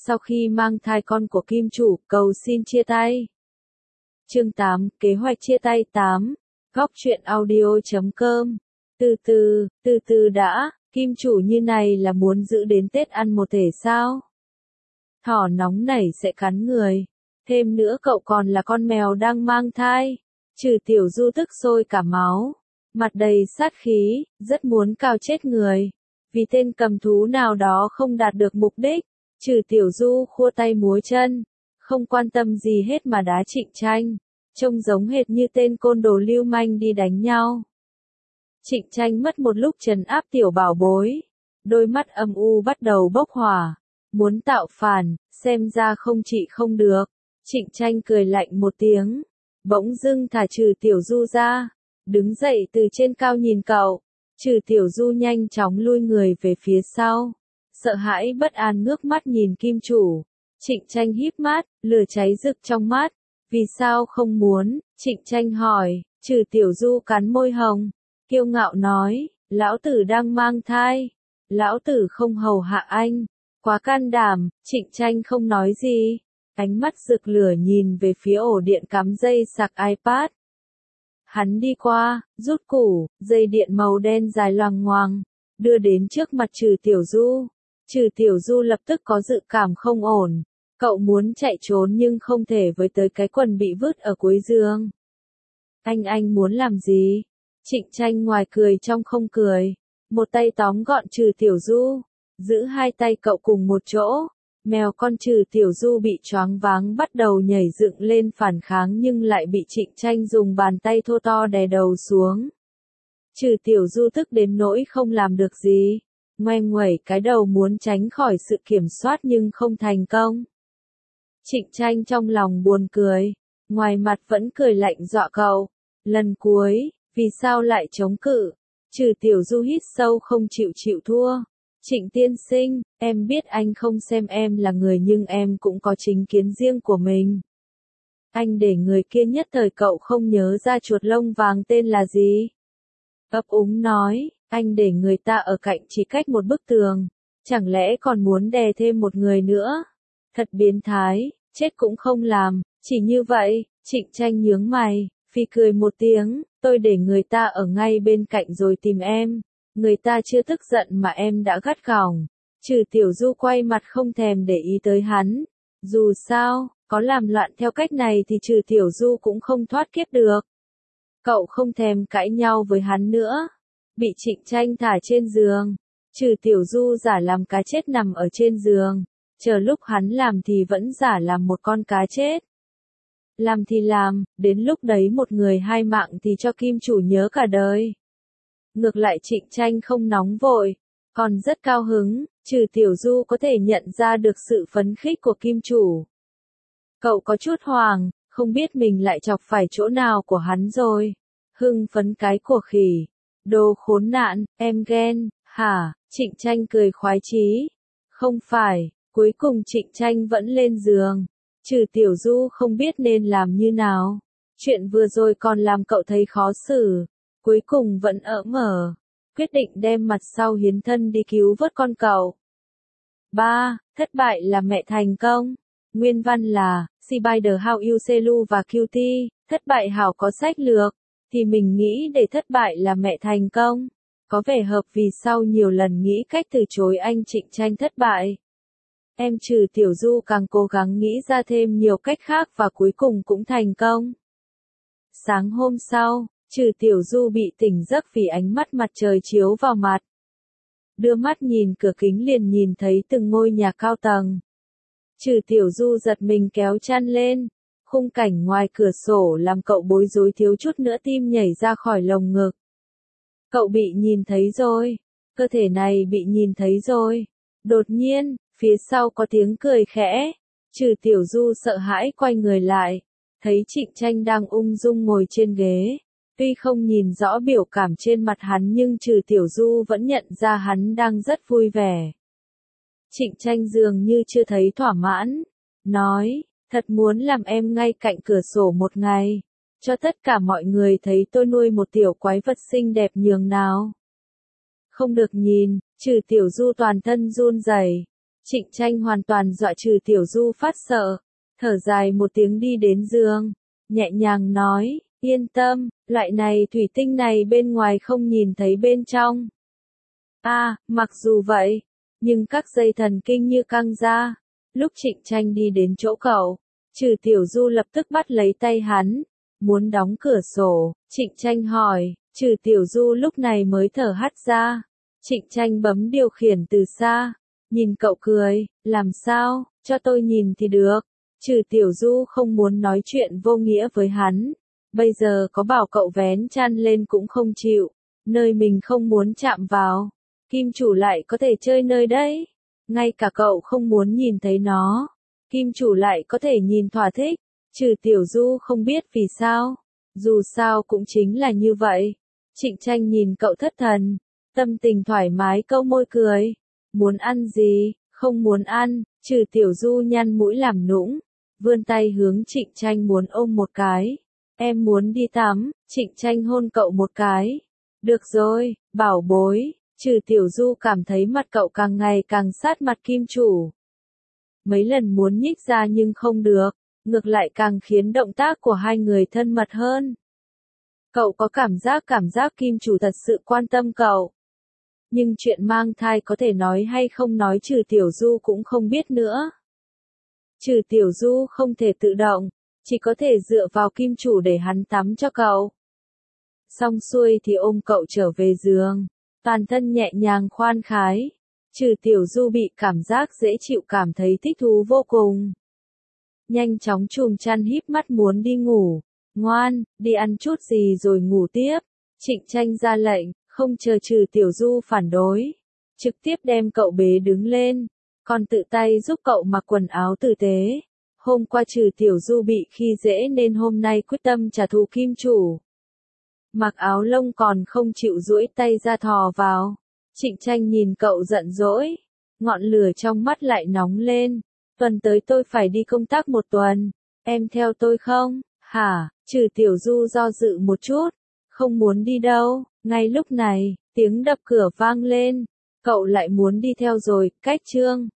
sau khi mang thai con của kim chủ, cầu xin chia tay. Chương 8, kế hoạch chia tay 8. Góc truyện audio.com. Từ từ đã, kim chủ như này là muốn giữ đến Tết ăn một thể sao? Thỏ nóng nảy sẽ cắn người. Thêm nữa cậu còn là con mèo đang mang thai. Trừ Tiểu Du tức sôi cả máu. Mặt đầy sát khí, rất muốn cào chết người. Vì tên cầm thú nào đó không đạt được mục đích. Trừ Tiểu Du khua tay múa chân. Không quan tâm gì hết mà đá Trịnh Tranh. Trông giống hệt như tên côn đồ lưu manh đi đánh nhau. Trịnh Tranh mất một lúc trấn áp tiểu bảo bối. Đôi mắt âm u bắt đầu bốc hỏa. Muốn tạo phản, xem ra không trị không được. Trịnh Tranh cười lạnh một tiếng. Bỗng dưng thả Trừ Tiểu Du ra. Đứng dậy từ trên cao nhìn cậu. Trừ Tiểu Du nhanh chóng lui người về phía sau. Sợ hãi bất an ngước mắt nhìn kim chủ. Trịnh Tranh híp mắt, lửa cháy rực trong mắt. Vì sao không muốn? Trịnh Tranh hỏi. Trừ Tiểu Du cắn môi hồng. Kiêu ngạo nói, lão tử đang mang thai. Lão tử không hầu hạ anh. Quá can đảm. Trịnh Tranh không nói gì. Ánh mắt rực lửa nhìn về phía ổ điện cắm dây sạc iPad. Hắn đi qua, rút củ, dây điện màu đen dài loằng ngoằng, đưa đến trước mặt Trừ Tiểu Du. Trừ Tiểu Du lập tức có dự cảm không ổn. Cậu muốn chạy trốn nhưng không thể với tới cái quần bị vứt ở cuối giường. Anh muốn làm gì? Trịnh Tranh ngoài cười trong không cười. Một tay tóm gọn Trừ Tiểu Du. Giữ hai tay cậu cùng một chỗ. Mèo con Trừ Tiểu Du bị choáng váng bắt đầu nhảy dựng lên phản kháng nhưng lại bị Trịnh Tranh dùng bàn tay thô to đè đầu xuống. Trừ Tiểu Du tức đến nỗi không làm được gì. Ngoe nguẩy cái đầu muốn tránh khỏi sự kiểm soát nhưng không thành công. Trịnh Tranh trong lòng buồn cười. Ngoài mặt vẫn cười lạnh dọa cậu. Lần cuối, vì sao lại chống cự? Trừ Tiểu Du hít sâu không chịu thua. Trịnh tiên sinh, em biết anh không xem em là người nhưng em cũng có chính kiến riêng của mình. Anh để người kia nhất thời cậu không nhớ ra chuột lông vàng tên là gì. Ấp úng nói, anh để người ta ở cạnh chỉ cách một bức tường. Chẳng lẽ còn muốn đè thêm một người nữa? Thật biến thái, chết cũng không làm, chỉ như vậy. Trịnh Tranh nhướng mày, phì cười một tiếng, tôi để người ta ở ngay bên cạnh rồi tìm em. Người ta chưa tức giận mà em đã gắt gỏng. Trừ Tiểu Du quay mặt không thèm để ý tới hắn. Dù sao, có làm loạn theo cách này thì Trừ Tiểu Du cũng không thoát kiếp được. Cậu không thèm cãi nhau với hắn nữa. Bị Trịnh Tranh thả trên giường. Trừ Tiểu Du giả làm cá chết nằm ở trên giường. Chờ lúc hắn làm thì vẫn giả làm một con cá chết. Làm thì làm, đến lúc đấy một người hai mạng thì cho kim chủ nhớ cả đời. Ngược lại Trịnh Tranh không nóng vội, còn rất cao hứng. Trừ Tiểu Du có thể nhận ra được sự phấn khích của kim chủ. Cậu có chút hoảng, không biết mình lại chọc phải chỗ nào của hắn rồi. Hưng phấn cái của khỉ. Đồ khốn nạn, em ghen, hả? Trịnh Tranh cười khoái chí. Không phải, cuối cùng Trịnh Tranh vẫn lên giường. Trừ Tiểu Du không biết nên làm như nào. Chuyện vừa rồi còn làm cậu thấy khó xử. Cuối cùng vẫn mở. Quyết định đem mặt sau hiến thân đi cứu vớt con cậu. 3. Thất bại là mẹ thành công. Nguyên văn là, Spider How You Selu và Cutie, thất bại hảo có sách lược. Thì mình nghĩ để thất bại là mẹ thành công. Có vẻ hợp vì sau nhiều lần nghĩ cách từ chối anh Trịnh Tranh thất bại. Em Trừ Tiểu Du càng cố gắng nghĩ ra thêm nhiều cách khác và cuối cùng cũng thành công. Sáng hôm sau, Trừ Tiểu Du bị tỉnh giấc vì ánh mắt mặt trời chiếu vào mặt. Đưa mắt nhìn cửa kính liền nhìn thấy từng ngôi nhà cao tầng. Trừ Tiểu Du giật mình kéo chăn lên. Khung cảnh ngoài cửa sổ làm cậu bối rối thiếu chút nữa tim nhảy ra khỏi lồng ngực. Cậu bị nhìn thấy rồi. Cơ thể này bị nhìn thấy rồi. Đột nhiên, phía sau có tiếng cười khẽ. Trừ Tiểu Du sợ hãi quay người lại. Thấy Trịnh Tranh đang ung dung ngồi trên ghế. Tuy không nhìn rõ biểu cảm trên mặt hắn nhưng Trừ Tiểu Du vẫn nhận ra hắn đang rất vui vẻ. Trịnh Tranh dường như chưa thấy thỏa mãn. Nói, thật muốn làm em ngay cạnh cửa sổ một ngày. Cho tất cả mọi người thấy tôi nuôi một tiểu quái vật xinh đẹp nhường nào. Không được nhìn, Trừ Tiểu Du toàn thân run rẩy. Trịnh Tranh hoàn toàn dọa Trừ Tiểu Du phát sợ, thở dài một tiếng đi đến giường, nhẹ nhàng nói, yên tâm, loại này thủy tinh này bên ngoài không nhìn thấy bên trong. Mặc dù vậy, nhưng các dây thần kinh như căng ra. Lúc Trịnh Tranh đi đến chỗ cậu, Trừ Tiểu Du lập tức bắt lấy tay hắn, muốn đóng cửa sổ. Trịnh Tranh hỏi, Trừ Tiểu Du lúc này mới thở hắt ra. Trịnh Tranh bấm điều khiển từ xa, nhìn cậu cười, làm sao, cho tôi nhìn thì được. Trừ Tiểu Du không muốn nói chuyện vô nghĩa với hắn, bây giờ có bảo cậu vén chăn lên cũng không chịu, nơi mình không muốn chạm vào. Kim chủ lại có thể chơi nơi đấy, ngay cả cậu không muốn nhìn thấy nó, Kim chủ lại có thể nhìn thỏa thích. Trừ Tiểu Du không biết vì sao, dù sao cũng chính là như vậy. Trịnh Tranh nhìn cậu thất thần, tâm tình thoải mái câu môi cười, muốn ăn gì, không muốn ăn. Trừ Tiểu Du nhăn mũi làm nũng, vươn tay hướng Trịnh Tranh muốn ôm một cái. Em muốn đi tắm. Trịnh Tranh hôn cậu một cái. Được rồi, bảo bối. Trừ Tiểu Du cảm thấy mặt cậu càng ngày càng sát mặt Kim chủ. Mấy lần muốn nhích ra nhưng không được, ngược lại càng khiến động tác của hai người thân mật hơn. Cậu có cảm giác Kim chủ thật sự quan tâm cậu. Nhưng chuyện mang thai có thể nói hay không nói Trừ Tiểu Du cũng không biết nữa. Trừ Tiểu Du không thể tự động, chỉ có thể dựa vào Kim chủ để hắn tắm cho cậu. Xong xuôi thì ôm cậu trở về giường, toàn thân nhẹ nhàng khoan khái. Trừ Tiểu Du bị cảm giác dễ chịu cảm thấy thích thú vô cùng. Nhanh chóng chùm chăn híp mắt muốn đi ngủ. Ngoan, đi ăn chút gì rồi ngủ tiếp. Trịnh Tranh ra lệnh, không chờ Trừ Tiểu Du phản đối, trực tiếp đem cậu bế đứng lên, còn tự tay giúp cậu mặc quần áo tử tế. Hôm qua Trừ Tiểu Du bị khi dễ nên hôm nay quyết tâm trả thù Kim chủ. Mặc áo lông còn không chịu duỗi tay ra thò vào. Trịnh Tranh nhìn cậu giận dỗi, ngọn lửa trong mắt lại nóng lên. Tuần tới tôi phải đi công tác một tuần, em theo tôi không? Hả? Trừ Tiểu Du do dự một chút, không muốn đi đâu. Ngay lúc này, tiếng đập cửa vang lên, cậu lại muốn đi theo rồi. Cách chương